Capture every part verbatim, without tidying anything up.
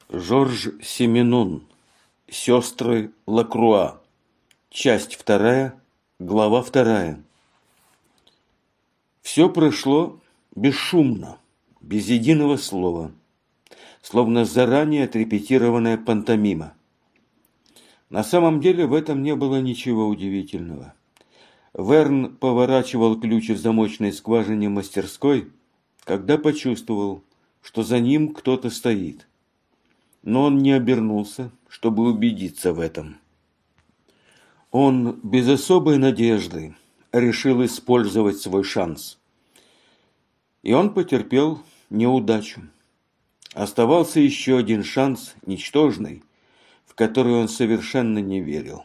Жорж Сименон. Сестры Лакруа. Часть вторая. Глава вторая. Все прошло бесшумно, без единого слова, словно заранее отрепетированная пантомима. На самом деле в этом не было ничего удивительного. Верн поворачивал ключ в замочной скважине мастерской, когда почувствовал, что за ним кто-то стоит. Но он не обернулся, чтобы убедиться в этом. Он без особой надежды решил использовать свой шанс. И он потерпел неудачу. Оставался еще один шанс, ничтожный, в который он совершенно не верил.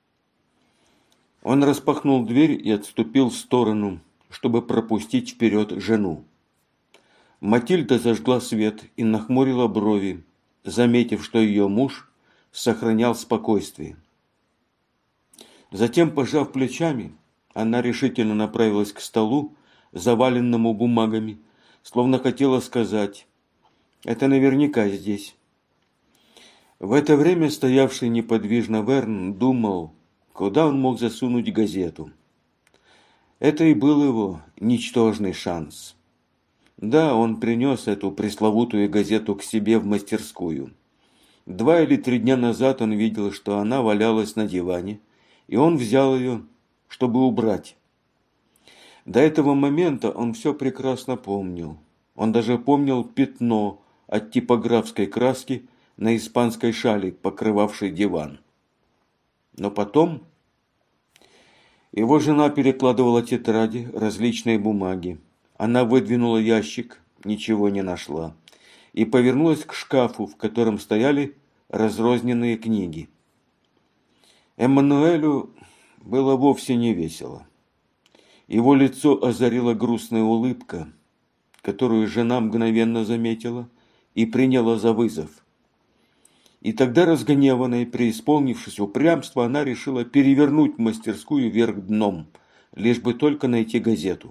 Он распахнул дверь и отступил в сторону, чтобы пропустить вперед жену. Матильда зажгла свет и нахмурила брови, заметив, что ее муж сохранял спокойствие. Затем, пожав плечами, она решительно направилась к столу, заваленному бумагами, словно хотела сказать: «Это наверняка здесь». В это время стоявший неподвижно Верн думал, куда он мог засунуть газету. Это и был его ничтожный шанс. Да, он принес эту пресловутую газету к себе в мастерскую. Два или три дня назад он видел, что она валялась на диване, и он взял ее, чтобы убрать. До этого момента он все прекрасно помнил. Он даже помнил пятно от типографской краски на испанской шали, покрывавшей диван. Но потом его жена перекладывала тетради, различные бумаги. Она выдвинула ящик, ничего не нашла, и повернулась к шкафу, в котором стояли разрозненные книги. Эммануэлю было вовсе не весело. Его лицо озарила грустная улыбка, которую жена мгновенно заметила и приняла за вызов. И тогда, разгневанная и преисполнившись упрямства, она решила перевернуть мастерскую вверх дном, лишь бы только найти газету.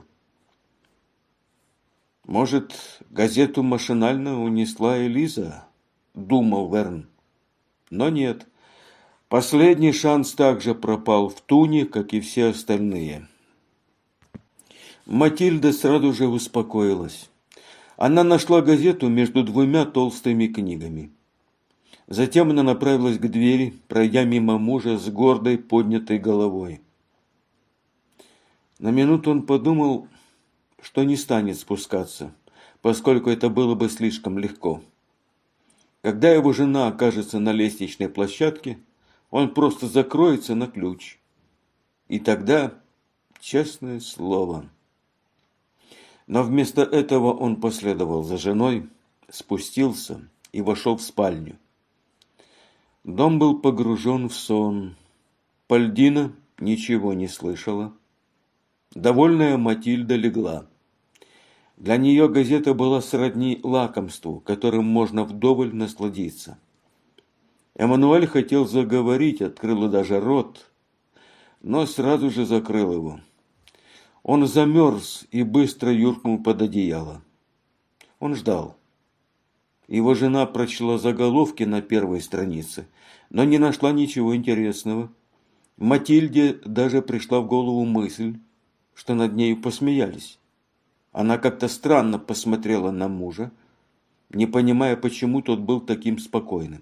«Может, газету машинально унесла Элиза?» – думал Верн. Но нет. Последний шанс также пропал в туне, как и все остальные. Матильда сразу же успокоилась. Она нашла газету между двумя толстыми книгами. Затем она направилась к двери, пройдя мимо мужа с гордой поднятой головой. На минуту он подумал, что не станет спускаться, поскольку это было бы слишком легко. Когда его жена окажется на лестничной площадке, он просто закроется на ключ. И тогда, честное слово. Но вместо этого он последовал за женой, спустился и вошел в спальню. Дом был погружен в сон. Пальдина ничего не слышала. Довольная Матильда легла. Для нее газета была сродни лакомству, которым можно вдоволь насладиться. Эммануэль хотел заговорить, открыл даже рот, но сразу же закрыл его. Он замерз и быстро юркнул под одеяло. Он ждал. Его жена прочла заголовки на первой странице, но не нашла ничего интересного. Матильде даже пришла в голову мысль, что над нею посмеялись. Она как-то странно посмотрела на мужа, не понимая, почему тот был таким спокойным.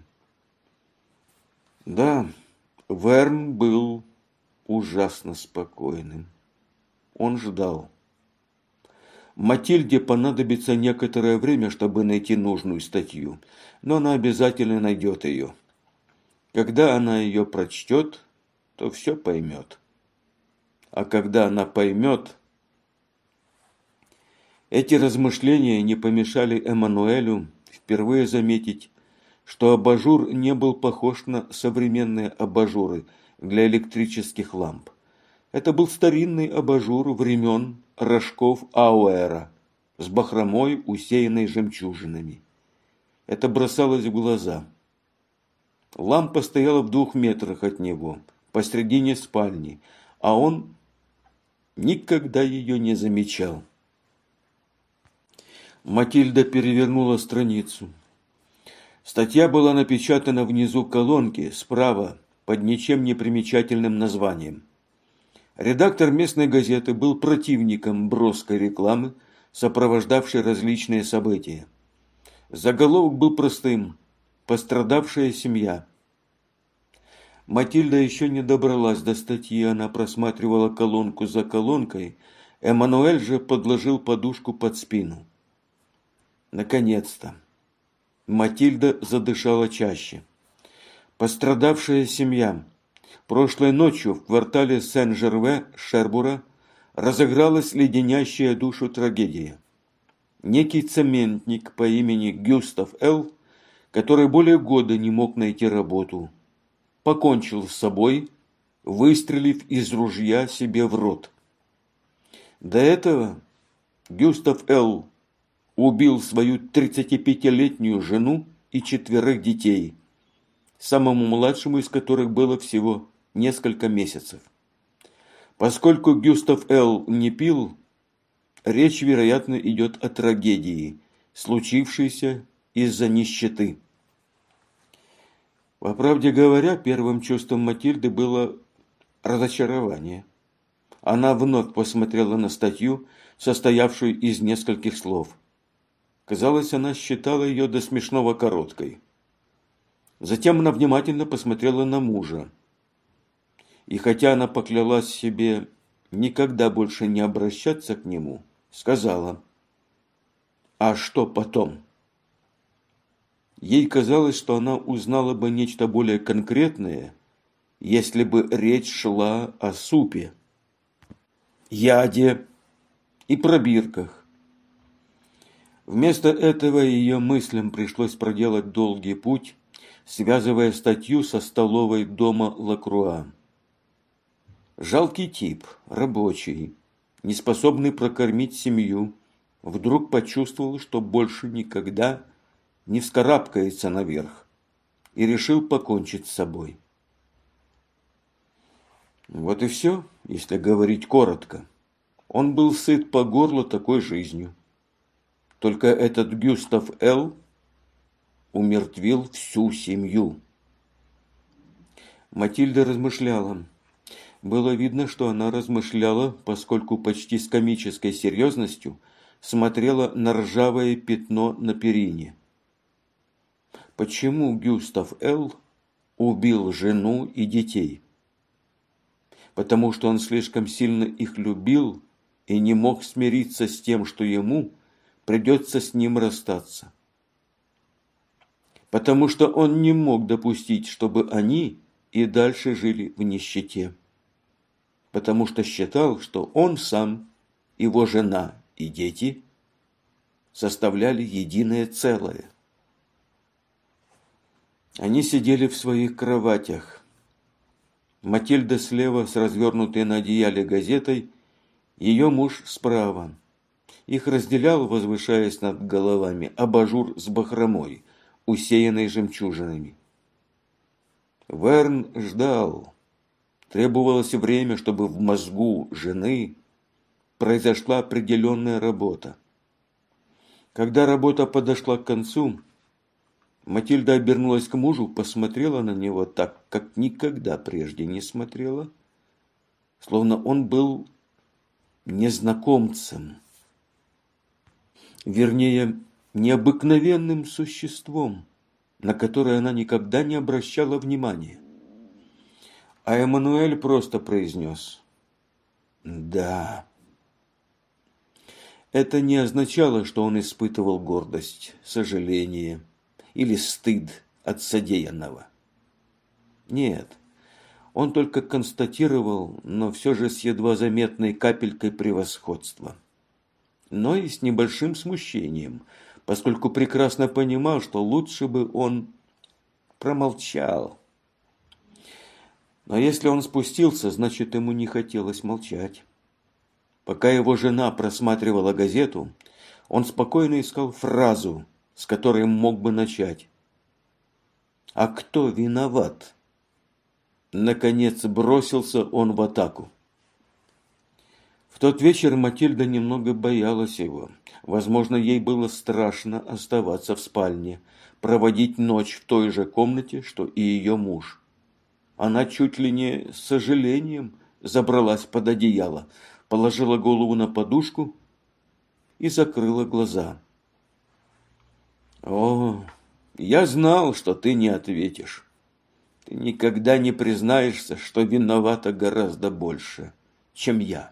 Да, Верн был ужасно спокойным. Он ждал. Матильде понадобится некоторое время, чтобы найти нужную статью, но она обязательно найдет ее. Когда она ее прочтет, то все поймет. А когда она поймет... Эти размышления не помешали Эммануэлю впервые заметить, что абажур не был похож на современные абажуры для электрических ламп. Это был старинный абажур времен рожков Ауэра с бахромой, усеянной жемчужинами. Это бросалось в глаза. Лампа стояла в двух метрах от него, посредине спальни, а он никогда ее не замечал. Матильда перевернула страницу. Статья была напечатана внизу колонки, справа, под ничем не примечательным названием. Редактор местной газеты был противником броской рекламы, сопровождавшей различные события. Заголовок был простым: «Пострадавшая семья». Матильда еще не добралась до статьи, она просматривала колонку за колонкой, Эммануэль же подложил подушку под спину. Наконец-то. Матильда задышала чаще. Пострадавшая семья. Прошлой ночью в квартале Сен-Жерве, Шербура, разыгралась леденящая душу трагедия. Некий цементник по имени Гюстав Л., который более года не мог найти работу, покончил с собой, выстрелив из ружья себе в рот. До этого Гюстав Л. убил свою тридцатипятилетнюю жену и четверых детей, самому младшему из которых было всего несколько месяцев. Поскольку Гюстав Л. не пил, речь, вероятно, идет о трагедии, случившейся из-за нищеты. По правде говоря, первым чувством Матильды было разочарование. Она вновь посмотрела на статью, состоявшую из нескольких слов. Казалось, она считала ее до смешного короткой. Затем она внимательно посмотрела на мужа. И хотя она поклялась себе никогда больше не обращаться к нему, сказала: «А что потом?» Ей казалось, что она узнала бы нечто более конкретное, если бы речь шла о супе, яде и пробирках. Вместо этого ее мыслям пришлось проделать долгий путь, связывая статью со столовой дома Лакруа. Жалкий тип, рабочий, неспособный прокормить семью, вдруг почувствовал, что больше никогда не вскарабкается наверх, и решил покончить с собой. Вот и все, если говорить коротко. Он был сыт по горло такой жизнью. Только этот Гюстав Л. умертвил всю семью. Матильда размышляла. Было видно, что она размышляла, поскольку почти с комической серьезностью смотрела на ржавое пятно на перине. Почему Гюстав Л. убил жену и детей? Потому что он слишком сильно их любил и не мог смириться с тем, что ему придется с ним расстаться. Потому что он не мог допустить, чтобы они и дальше жили в нищете. Потому что считал, что он сам, его жена и дети составляли единое целое. Они сидели в своих кроватях. Матильда слева с развернутой на одеяле газетой, ее муж справа. Их разделял, возвышаясь над головами, абажур с бахромой, усеянной жемчужинами. Верн ждал. Требовалось время, чтобы в мозгу жены произошла определенная работа. Когда работа подошла к концу, Матильда обернулась к мужу, посмотрела на него так, как никогда прежде не смотрела, словно он был незнакомцем, вернее, необыкновенным существом, на которое она никогда не обращала внимания. А Эммануэль просто произнес: «Да». Это не означало, что он испытывал гордость, сожаление или стыд от содеянного. Нет, он только констатировал, но все же с едва заметной капелькой превосходства. Но и с небольшим смущением, поскольку прекрасно понимал, что лучше бы он промолчал. Но если он спустился, значит, ему не хотелось молчать. Пока его жена просматривала газету, он спокойно искал фразу, с которой мог бы начать. «А кто виноват?» Наконец бросился он в атаку. В тот вечер Матильда немного боялась его. Возможно, ей было страшно оставаться в спальне, проводить ночь в той же комнате, что и ее муж. Она чуть ли не с сожалением забралась под одеяло, положила голову на подушку и закрыла глаза. «О, я знал, что ты не ответишь. Ты никогда не признаешься, что виновата гораздо больше, чем я».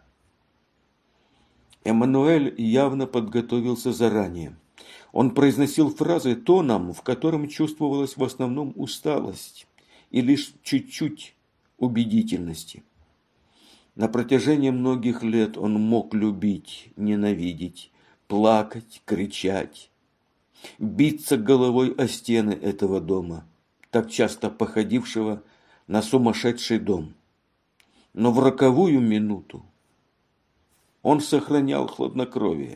Эммануэль явно подготовился заранее. Он произносил фразы тоном, в котором чувствовалась в основном усталость и лишь чуть-чуть убедительности. На протяжении многих лет он мог любить, ненавидеть, плакать, кричать, биться головой о стены этого дома, так часто походившего на сумасшедший дом. Но в роковую минуту он сохранял хладнокровие.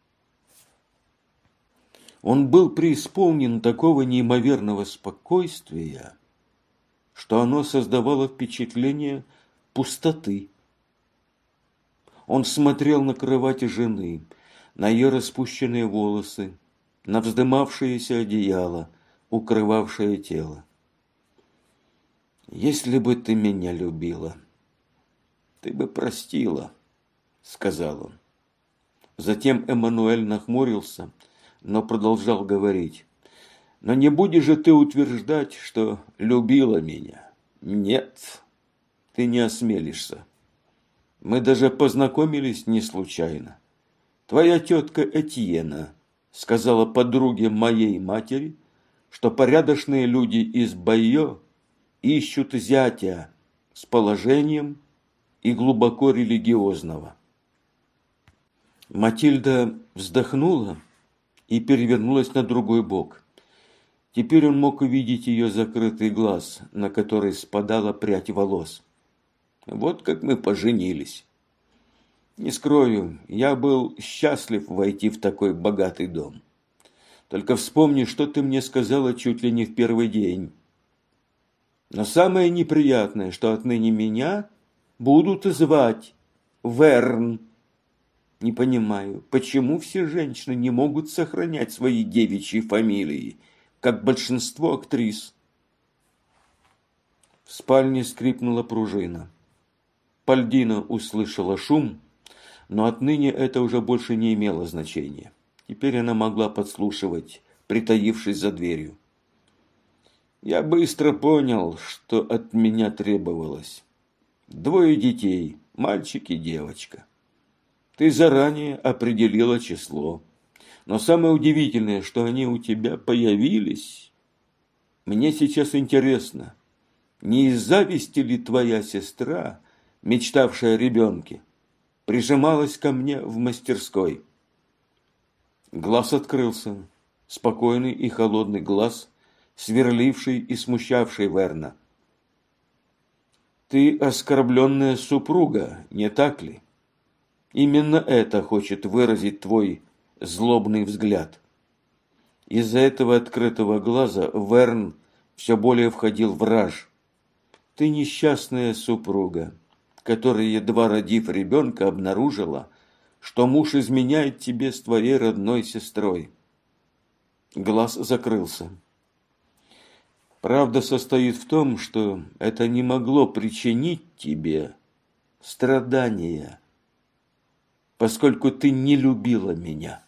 Он был преисполнен такого неимоверного спокойствия, что оно создавало впечатление пустоты. Он смотрел на кровать жены, на ее распущенные волосы, на вздымавшееся одеяло, укрывавшее тело. «Если бы ты меня любила, ты бы простила», — сказал он. Затем Эммануэль нахмурился, но продолжал говорить. «Но не будешь же ты утверждать, что любила меня? Нет, ты не осмелишься. Мы даже познакомились не случайно. Твоя тетка Этьена сказала подруге моей матери, что порядочные люди из Байо ищут зятя с положением и глубоко религиозного». Матильда вздохнула и перевернулась на другой бок. Теперь он мог увидеть ее закрытый глаз, на который спадала прядь волос. «Вот как мы поженились. Не скрою, я был счастлив войти в такой богатый дом. Только вспомни, что ты мне сказала чуть ли не в первый день. Но самое неприятное, что отныне меня будут звать Верн. Не понимаю, почему все женщины не могут сохранять свои девичьи фамилии, как большинство актрис?» В спальне скрипнула пружина. Пальдина услышала шум, но отныне это уже больше не имело значения. Теперь она могла подслушивать, притаившись за дверью. «Я быстро понял, что от меня требовалось. Двое детей, мальчик и девочка. Ты заранее определила число. Но самое удивительное, что они у тебя появились. Мне сейчас интересно, не из зависти ли твоя сестра, мечтавшая о ребенке, прижималась ко мне в мастерской?» Глаз открылся, спокойный и холодный глаз, сверливший и смущавший Верна. «Ты оскорбленная супруга, не так ли? Именно это хочет выразить твой злобный взгляд». Из-за этого открытого глаза Верн все более входил в раж. «Ты несчастная супруга, которая, едва родив ребенка, обнаружила, что муж изменяет тебе с твоей родной сестрой». Глаз закрылся. «Правда состоит в том, что это не могло причинить тебе страдания, поскольку ты не любила меня.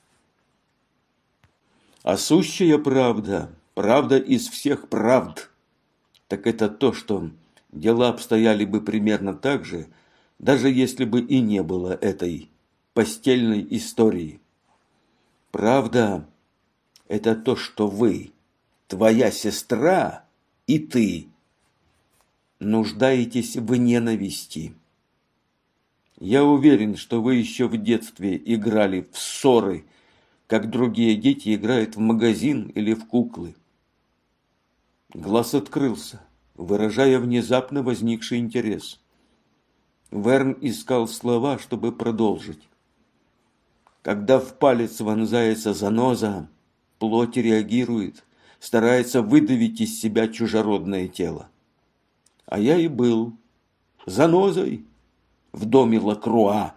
А сущая правда, правда из всех правд, так это то, что дела обстояли бы примерно так же, даже если бы и не было этой постельной истории. Правда – это то, что вы, твоя сестра и ты, нуждаетесь в ненависти. Я уверен, что вы еще в детстве играли в ссоры, как другие дети играют в магазин или в куклы». Глаз открылся, выражая внезапно возникший интерес. Верн искал слова, чтобы продолжить. Когда в палец вонзается заноза, плоть реагирует, старается выдавить из себя чужеродное тело. А я и был занозой в доме Лакруа.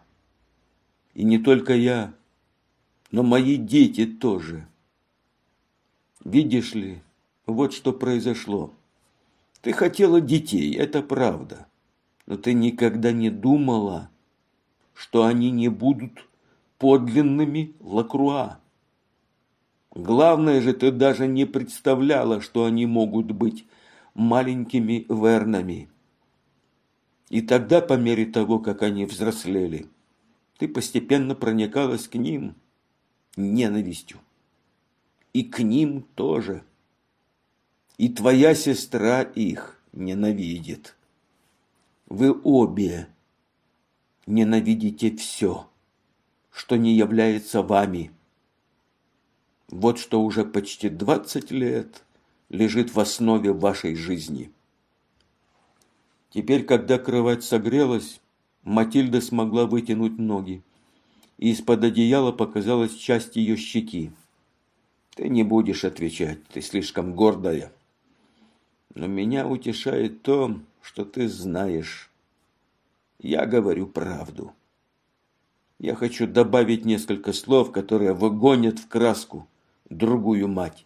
И не только я, но мои дети тоже. Видишь ли, вот что произошло. Ты хотела детей, это правда. Но ты никогда не думала, что они не будут подлинными Лакруа. Главное же, ты даже не представляла, что они могут быть маленькими Вернами. И тогда, по мере того, как они взрослели, ты постепенно проникалась к ним ненавистью. И к ним тоже. И твоя сестра их ненавидит. Вы обе ненавидите все, что не является вами. Вот что уже почти двадцать лет лежит в основе вашей жизни. Теперь, когда кровать согрелась, Матильда смогла вытянуть ноги, и из-под одеяла показалась часть ее щеки. Ты не будешь отвечать, ты слишком гордая. Но меня утешает то, что ты знаешь. Я говорю правду. Я хочу добавить несколько слов, которые выгонят в краску другую мать.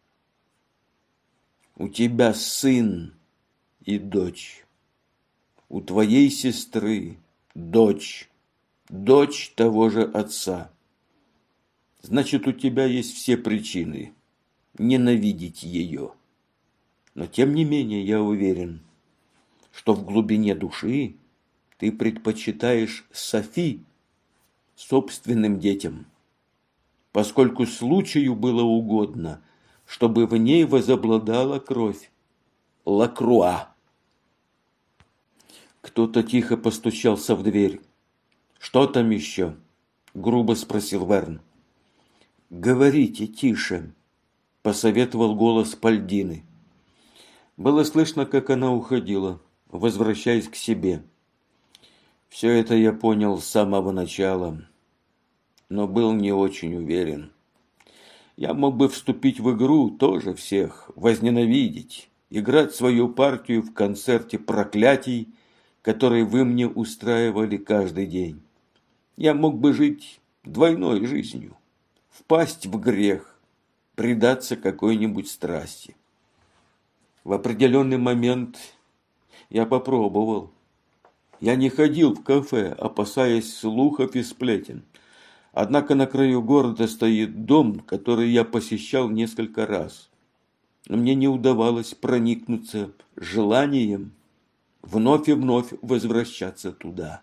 У тебя сын и дочь. У твоей сестры дочь. Дочь того же отца. Значит, у тебя есть все причины ненавидеть ее. Но тем не менее я уверен, что в глубине души ты предпочитаешь Софи собственным детям, поскольку случаю было угодно, чтобы в ней возобладала кровь Лакруа. Кто-то тихо постучался в дверь. «Что там еще?» — грубо спросил Верн. «Говорите тише», — посоветовал голос Пальдины. Было слышно, как она уходила, возвращаясь к себе. Все это я понял с самого начала, но был не очень уверен. Я мог бы вступить в игру, тоже всех возненавидеть, играть свою партию в концерте проклятий, который вы мне устраивали каждый день. Я мог бы жить двойной жизнью, впасть в грех, предаться какой-нибудь страсти. В определенный момент я попробовал. Я не ходил в кафе, опасаясь слухов и сплетен. Однако на краю города стоит дом, который я посещал несколько раз. Но мне не удавалось проникнуться желанием вновь и вновь возвращаться туда.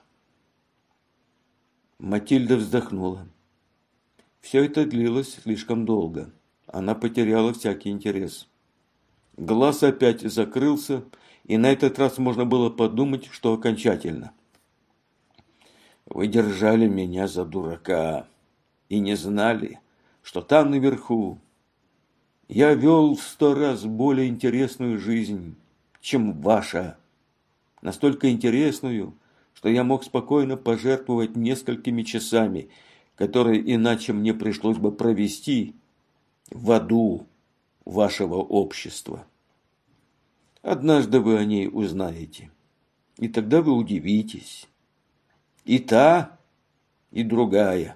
Матильда вздохнула. Все это длилось слишком долго. Она потеряла всякий интерес. Глаз опять закрылся, и на этот раз можно было подумать, что окончательно. Вы держали меня за дурака и не знали, что там наверху я вел в сто раз более интересную жизнь, чем ваша. Настолько интересную, что я мог спокойно пожертвовать несколькими часами, которые иначе мне пришлось бы провести в аду вашего общества. Однажды вы о ней узнаете, и тогда вы удивитесь. И та, и другая.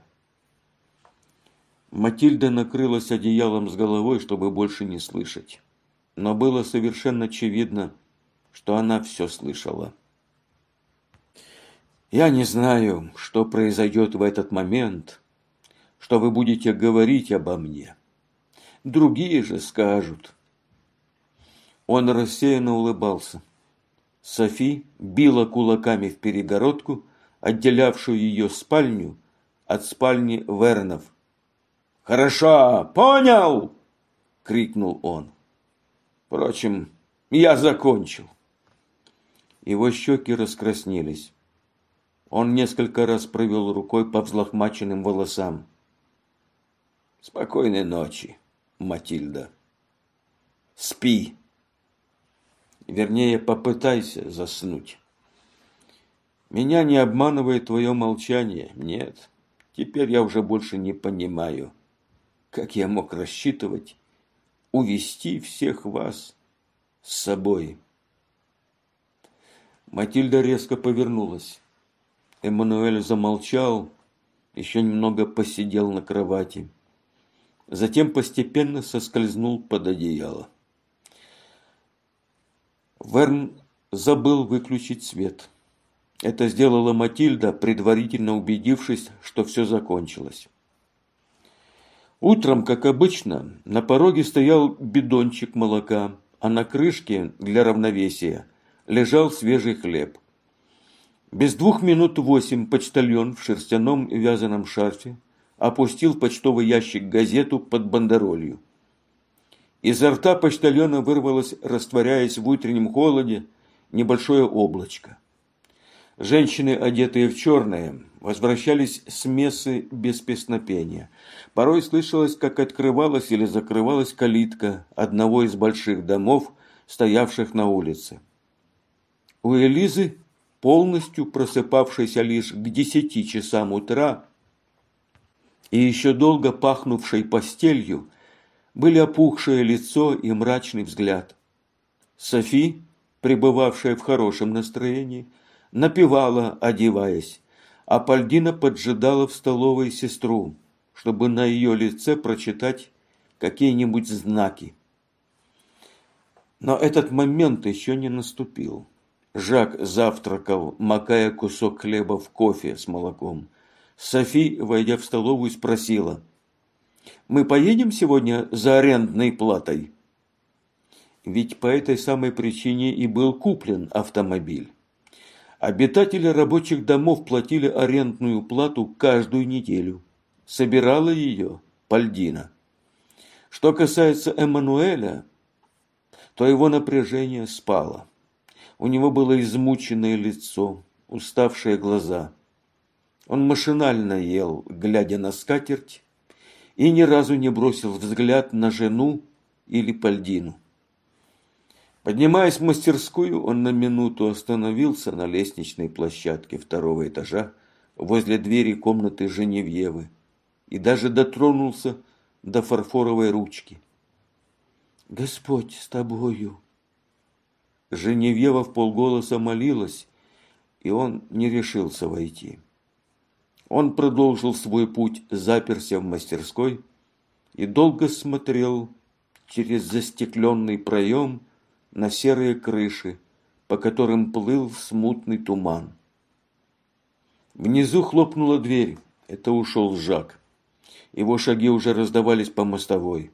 Матильда накрылась одеялом с головой, чтобы больше не слышать. Но было совершенно очевидно, что она все слышала. Я не знаю, что произойдет в этот момент, что вы будете говорить обо мне. Другие же скажут. Он рассеянно улыбался. Софи била кулаками в перегородку, отделявшую ее спальню от спальни Вернов. «Хорошо, понял!» — крикнул он. Впрочем, я закончил. Его щеки раскраснелись. Он несколько раз провел рукой по взлохмаченным волосам. «Спокойной ночи, Матильда. Спи. Вернее, попытайся заснуть. Меня не обманывает твое молчание. Нет, теперь я уже больше не понимаю, как я мог рассчитывать увести всех вас с собой». Матильда резко повернулась. Эммануэль замолчал, еще немного посидел на кровати. затем постепенно соскользнул под одеяло. Верн забыл выключить свет. Это сделала Матильда, предварительно убедившись, что все закончилось. Утром, как обычно, на пороге стоял бидончик молока, а на крышке, для равновесия, лежал свежий хлеб. Без двух минут восемь почтальон в шерстяном вязаном шарфе опустил в почтовый ящик газету под бандеролью. Изо рта почтальона вырвалось, растворяясь в утреннем холоде, небольшое облачко. Женщины, одетые в черное, возвращались с мессы без песнопения. Порой слышалось, как открывалась или закрывалась калитка одного из больших домов, стоявших на улице. У Элизы, полностью просыпавшейся лишь к десяти часам утра и еще долго пахнувшей постелью, были опухшее лицо и мрачный взгляд. Софи, пребывавшая в хорошем настроении, напевала, одеваясь, а Пальдина поджидала в столовой сестру, чтобы на ее лице прочитать какие-нибудь знаки. Но этот момент еще не наступил. Жак завтракал, макая кусок хлеба в кофе с молоком. Софи, войдя в столовую, спросила: «Мы поедем сегодня за арендной платой?» Ведь по этой самой причине и был куплен автомобиль. Обитатели рабочих домов платили арендную плату каждую неделю. Собирала ее Пальдина. Что касается Эммануэля, то его напряжение спало. У него было измученное лицо, уставшие глаза. Он машинально ел, глядя на скатерть, и ни разу не бросил взгляд на жену или Пальдину. Поднимаясь в мастерскую, он на минуту остановился на лестничной площадке второго этажа возле двери комнаты Женевьевы и даже дотронулся до фарфоровой ручки. «Господь с тобою!» Женевьева вполголоса молилась, и он не решился войти. Он продолжил свой путь, заперся в мастерской и долго смотрел через застекленный проем на серые крыши, по которым плыл смутный туман. Внизу хлопнула дверь. Это ушел Жак. Его шаги уже раздавались по мостовой.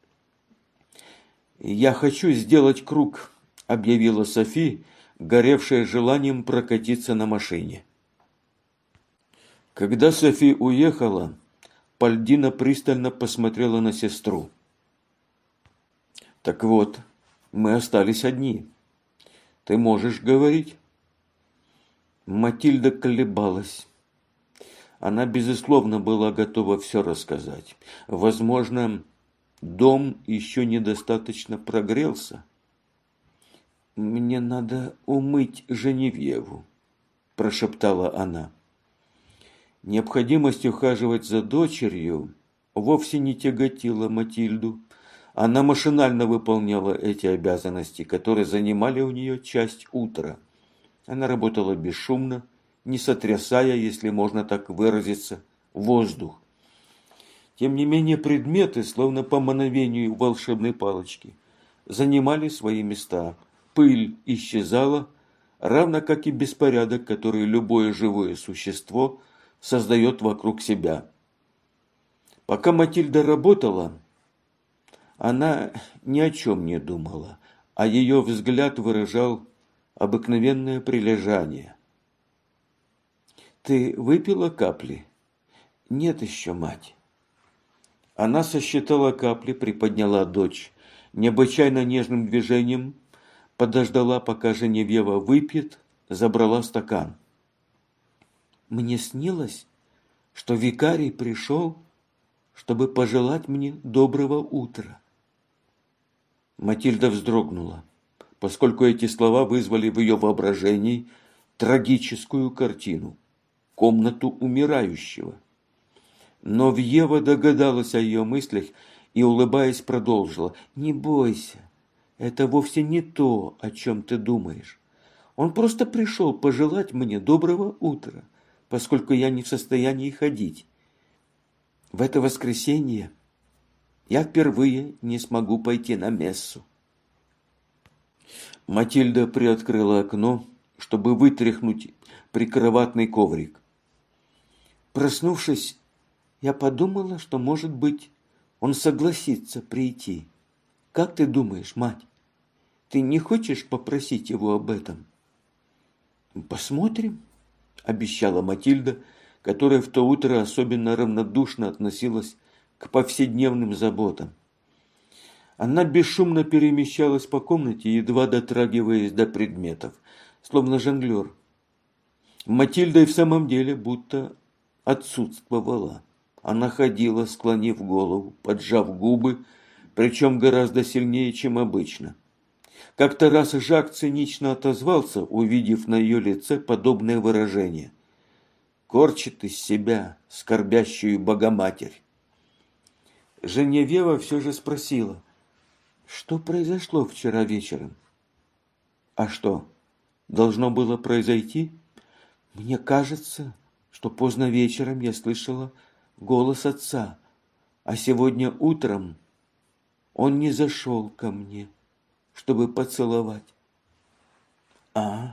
«Я хочу сделать круг», — объявила Софи, горевшая желанием прокатиться на машине. Когда Софи уехала, Пальдина пристально посмотрела на сестру. «Так вот, мы остались одни. Ты можешь говорить?» Матильда колебалась. Она, безусловно, была готова все рассказать. Возможно, дом еще недостаточно прогрелся. «Мне надо умыть Женевьеву», – прошептала она. Необходимость ухаживать за дочерью вовсе не тяготила Матильду. Она машинально выполняла эти обязанности, которые занимали у нее часть утра. Она работала бесшумно, не сотрясая, если можно так выразиться, воздух. Тем не менее, предметы, словно по мановению волшебной палочки, занимали свои места. Пыль исчезала, равно как и беспорядок, который любое живое существо создает вокруг себя. Пока Матильда работала, она ни о чем не думала, а ее взгляд выражал обыкновенное прилежание. «Ты выпила капли?» «Нет еще, мать». Она сосчитала капли, приподняла дочь, необычайно нежным движением подождала, пока Женевьева выпьет, забрала стакан. «Мне снилось, что викарий пришел, чтобы пожелать мне доброго утра». Матильда вздрогнула, поскольку эти слова вызвали в ее воображении трагическую картину – комнату умирающего. Но Вьева догадалась о ее мыслях и, улыбаясь, продолжила: «Не бойся, это вовсе не то, о чем ты думаешь. Он просто пришел пожелать мне доброго утра, поскольку я не в состоянии ходить. В это воскресенье я впервые не смогу пойти на мессу. Матильда приоткрыла окно, чтобы вытряхнуть прикроватный коврик. Проснувшись, я подумала, что, может быть, он согласится прийти. Как ты думаешь, мать? Ты не хочешь попросить его об этом? Посмотрим, обещала Матильда, которая в то утро особенно равнодушно относилась к повседневным заботам. Она бесшумно перемещалась по комнате, едва дотрагиваясь до предметов, словно жонглер. Матильда и в самом деле будто отсутствовала. Она ходила, склонив голову, поджав губы, причем гораздо сильнее, чем обычно. Как-то раз Жак цинично отозвался, увидев на ее лице подобное выражение. Корчит из себя скорбящую Богоматерь. Женевьева все же спросила, что произошло вчера вечером? А что, должно было произойти? Мне кажется, что поздно вечером я слышала голос отца, а сегодня утром он не зашел ко мне, чтобы поцеловать. А?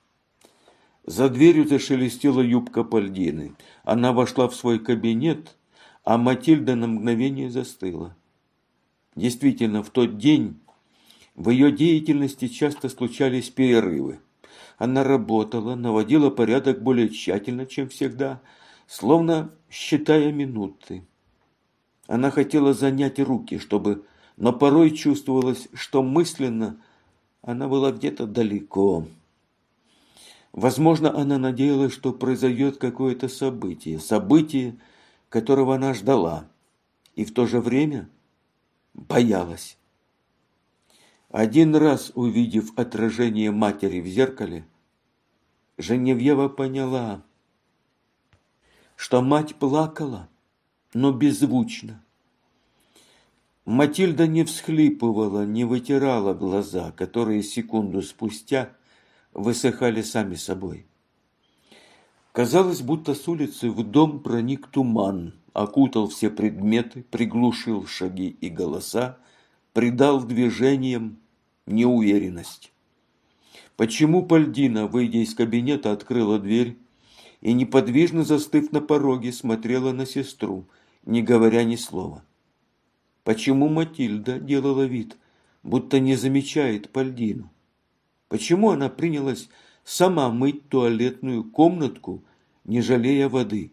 За дверью зашелестела юбка Пальдины. Она вошла в свой кабинет, а Матильда на мгновение застыла. Действительно, в тот день в ее деятельности часто случались перерывы. Она работала, наводила порядок более тщательно, чем всегда, словно считая минуты. Она хотела занять руки, чтобы, но порой чувствовалось, что мысленно она была где-то далеко. Возможно, она надеялась, что произойдет какое-то событие, событие, которого она ждала, и в то же время боялась. Один раз увидев отражение матери в зеркале, Женевьева поняла, что мать плакала, но беззвучно. Матильда не всхлипывала, не вытирала глаза, которые секунду спустя высыхали сами собой. Казалось, будто с улицы в дом проник туман, окутал все предметы, приглушил шаги и голоса, придал движениям неуверенность. Почему Пальдина, выйдя из кабинета, открыла дверь и, неподвижно застыв на пороге, смотрела на сестру, не говоря ни слова? Почему Матильда делала вид, будто не замечает Пальдину? Почему она принялась сама мыть туалетную комнатку, не жалея воды?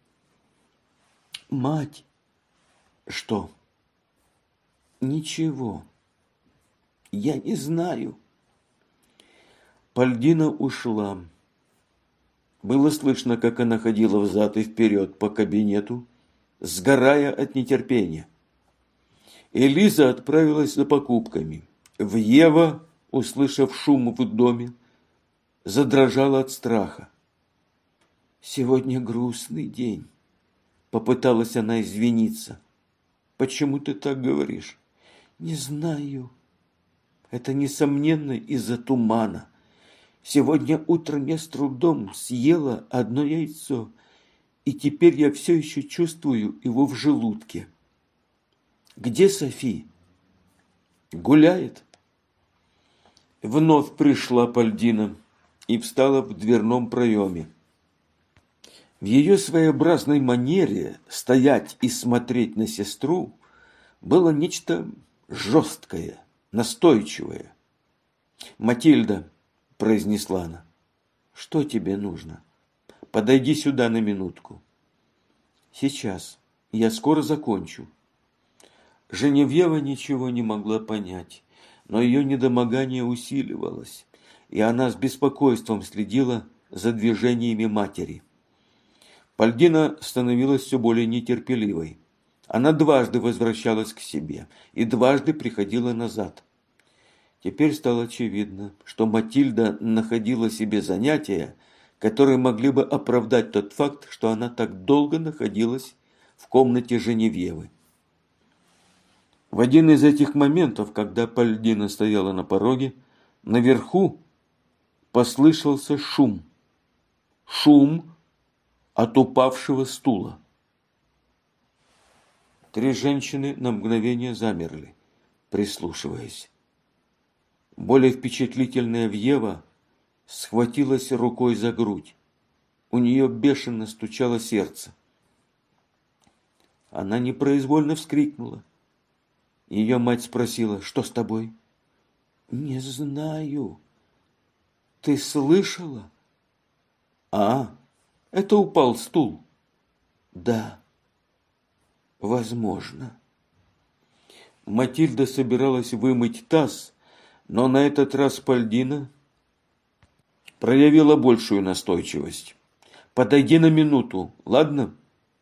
Мать! Что? Ничего. Я не знаю. Пальдина ушла. Было слышно, как она ходила взад и вперед по кабинету, сгорая от нетерпения. Элиза отправилась за покупками. Вьева, услышав шум в доме, задрожала от страха. «Сегодня грустный день», — попыталась она извиниться. «Почему ты так говоришь?» «Не знаю. Это, несомненно, из-за тумана. Сегодня утром я с трудом съела одно яйцо, и теперь я все еще чувствую его в желудке». «Где Софи?» «Гуляет». Вновь пришла Пальдина и встала в дверном проеме. В ее своеобразной манере стоять и смотреть на сестру было нечто жесткое, настойчивое. «Матильда», — произнесла она, — «что тебе нужно? Подойди сюда на минутку». «Сейчас. Я скоро закончу». Женевьева ничего не могла понять, но ее недомогание усиливалось, и она с беспокойством следила за движениями матери. Пальдина становилась все более нетерпеливой. Она дважды возвращалась к себе и дважды приходила назад. Теперь стало очевидно, что Матильда находила себе занятия, которые могли бы оправдать тот факт, что она так долго находилась в комнате Женевьевы. В один из этих моментов, когда Пальдина стояла на пороге, наверху послышался шум. Шум от упавшего стула. Три женщины на мгновение замерли, прислушиваясь. Более впечатлительная Вьева схватилась рукой за грудь. У нее бешено стучало сердце. Она непроизвольно вскрикнула. Ее мать спросила: «Что с тобой?» «Не знаю. Ты слышала?» «А, это упал стул». «Да, возможно». Матильда собиралась вымыть таз, но на этот раз Пальдина проявила большую настойчивость. «Подойди на минуту, ладно?»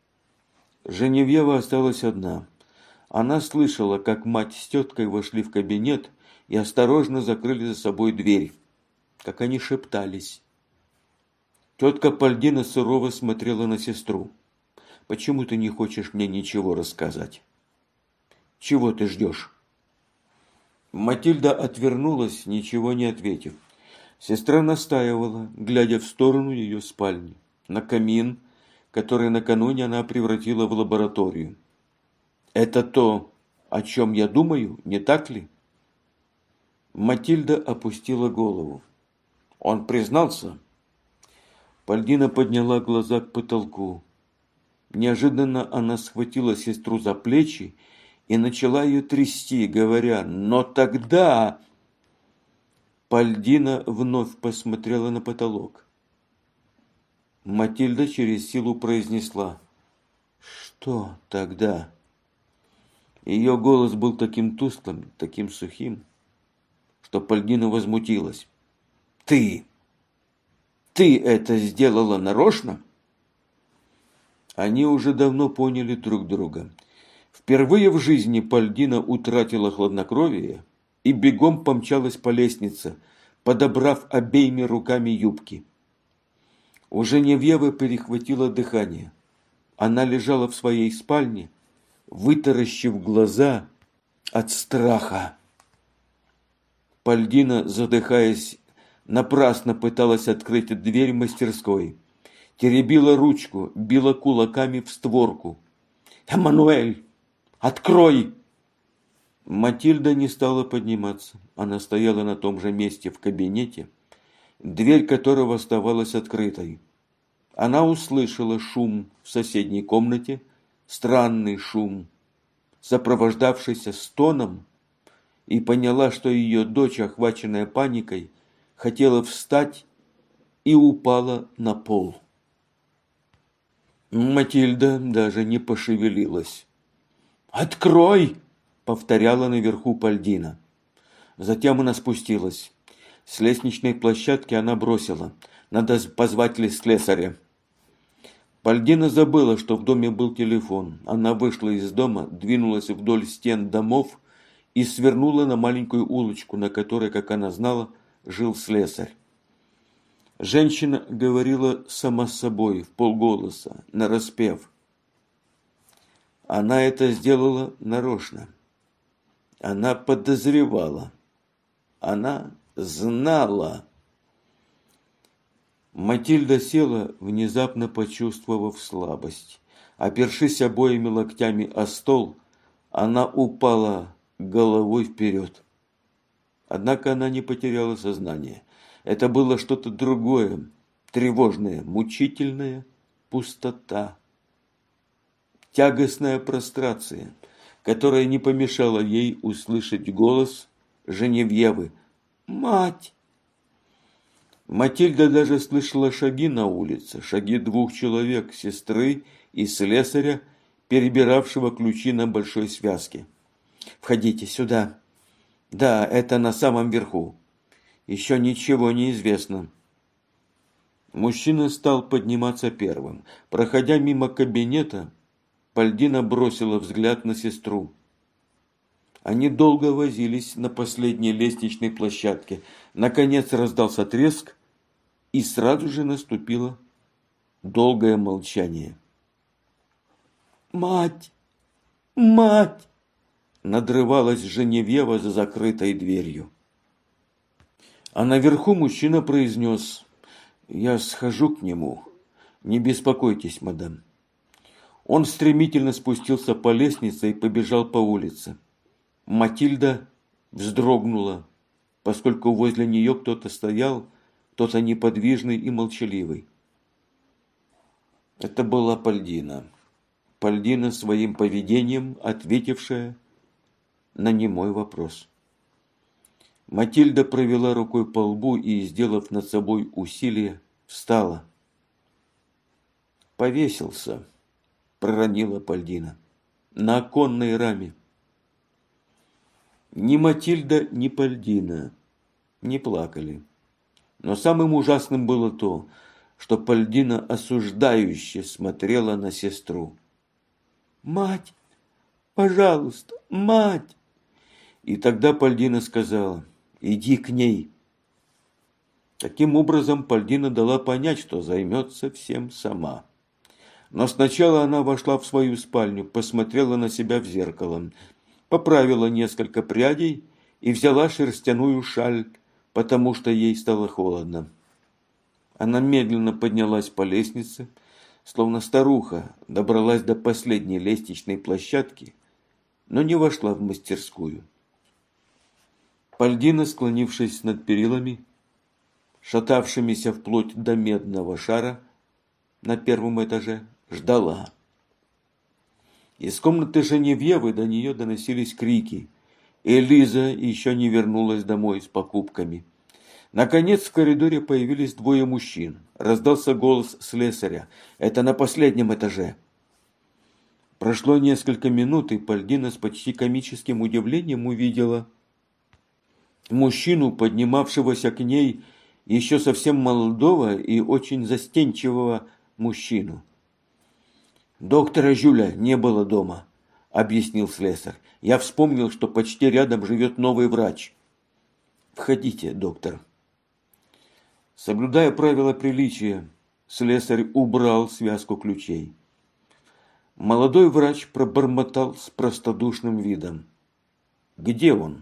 Женевьева осталась одна. Она слышала, как мать с теткой вошли в кабинет и осторожно закрыли за собой дверь, как они шептались. Тетка Пальдина сурово смотрела на сестру. «Почему ты не хочешь мне ничего рассказать? Чего ты ждешь?» Матильда отвернулась, ничего не ответив. Сестра настаивала, глядя в сторону ее спальни, на камин, который накануне она превратила в лабораторию. «Это то, о чем я думаю, не так ли?» Матильда опустила голову. «Он признался?» Пальдина подняла глаза к потолку. Неожиданно она схватила сестру за плечи и начала ее трясти, говоря: «Но тогда...» Пальдина вновь посмотрела на потолок. Матильда через силу произнесла: «Что тогда?» Ее голос был таким тусклым, таким сухим, что Пальдина возмутилась. «Ты! Ты это сделала нарочно?» Они уже давно поняли друг друга. Впервые в жизни Пальдина утратила хладнокровие и бегом помчалась по лестнице, подобрав обеими руками юбки. У Женевьевы перехватило дыхание. Она лежала в своей спальне, вытаращив глаза от страха. Пальдина, задыхаясь, напрасно пыталась открыть дверь мастерской. Теребила ручку, била кулаками в створку. «Эммануэль, открой!» Матильда не стала подниматься. Она стояла на том же месте в кабинете, дверь которого оставалась открытой. Она услышала шум в соседней комнате, странный шум, сопровождавшийся стоном, и поняла, что ее дочь, охваченная паникой, хотела встать и упала на пол. Матильда даже не пошевелилась. «Открой!» — повторяла наверху Пальдина. Затем она спустилась. С лестничной площадки она бросила: «Надо позвать слесаря». Пальдина забыла, что в доме был телефон. Она вышла из дома, двинулась вдоль стен домов и свернула на маленькую улочку, на которой, как она знала, жил слесарь. Женщина говорила сама с собой, вполголоса, нараспев. Она это сделала нарочно. Она подозревала. Она знала. Матильда села, внезапно почувствовав слабость. Опершись обоими локтями о стол, она упала головой вперед. Однако она не потеряла сознание. Это было что-то другое, тревожное, мучительное, пустота. Тягостная прострация, которая не помешала ей услышать голос Женевьевы. «Мать!» Матильда даже слышала шаги на улице, шаги двух человек, сестры и слесаря, перебиравшего ключи на большой связке. «Входите сюда. Да, это на самом верху. Еще ничего не известно». Мужчина стал подниматься первым. Проходя мимо кабинета, Пальдина бросила взгляд на сестру. Они долго возились на последней лестничной площадке. Наконец раздался треск, и сразу же наступило долгое молчание. «Мать! Мать!» надрывалась Женевьева за закрытой дверью. А наверху мужчина произнес: «Я схожу к нему. Не беспокойтесь, мадам». Он стремительно спустился по лестнице и побежал по улице. Матильда вздрогнула, поскольку возле нее кто-то стоял, кто-то неподвижный и молчаливый. Это была Пальдина. Пальдина своим поведением ответившая на немой вопрос. Матильда провела рукой по лбу и, сделав над собой усилие, встала. «Повесился», — проронила Пальдина, — «на оконной раме». Ни Матильда, ни Пальдина не плакали. Но самым ужасным было то, что Пальдина осуждающе смотрела на сестру. «Мать! Пожалуйста, мать!» И тогда Пальдина сказала: «Иди к ней». Таким образом, Пальдина дала понять, что займется всем сама. Но сначала она вошла в свою спальню, посмотрела на себя в зеркало, поправила несколько прядей и взяла шерстяную шаль, потому что ей стало холодно. Она медленно поднялась по лестнице, словно старуха, добралась до последней лестничной площадки, но не вошла в мастерскую. Пальдина, склонившись над перилами, шатавшимися вплоть до медного шара на первом этаже, ждала. Из комнаты Женевьевы до нее доносились крики. Элиза еще не вернулась домой с покупками. Наконец в коридоре появились двое мужчин. Раздался голос слесаря: «Это на последнем этаже». Прошло несколько минут, и Пальдина с почти комическим удивлением увидела мужчину, поднимавшегося к ней, еще совсем молодого и очень застенчивого мужчину. «Доктора Жюля не было дома», — объяснил слесарь. «Я вспомнил, что почти рядом живет новый врач. Входите, доктор». Соблюдая правила приличия, слесарь убрал связку ключей. Молодой врач пробормотал с простодушным видом: «Где он?»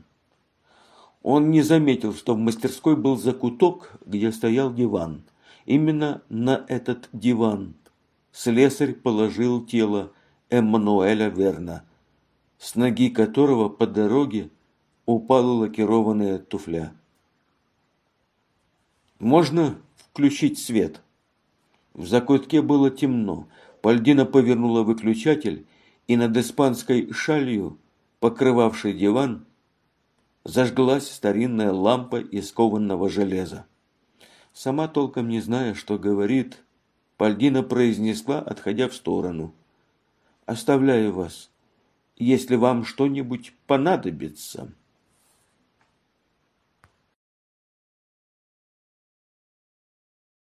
Он не заметил, что в мастерской был закуток, где стоял диван. Именно на этот диван слесарь положил тело Эммануэля Верна, с ноги которого по дороге упала лакированная туфля. «Можно включить свет?» В закутке было темно. Пальдина повернула выключатель, и над испанской шалью, покрывавшей диван, зажглась старинная лампа из кованого железа. Сама толком не зная, что говорит, Пальдина произнесла, отходя в сторону: «Оставляю вас. Если вам что-нибудь понадобится...»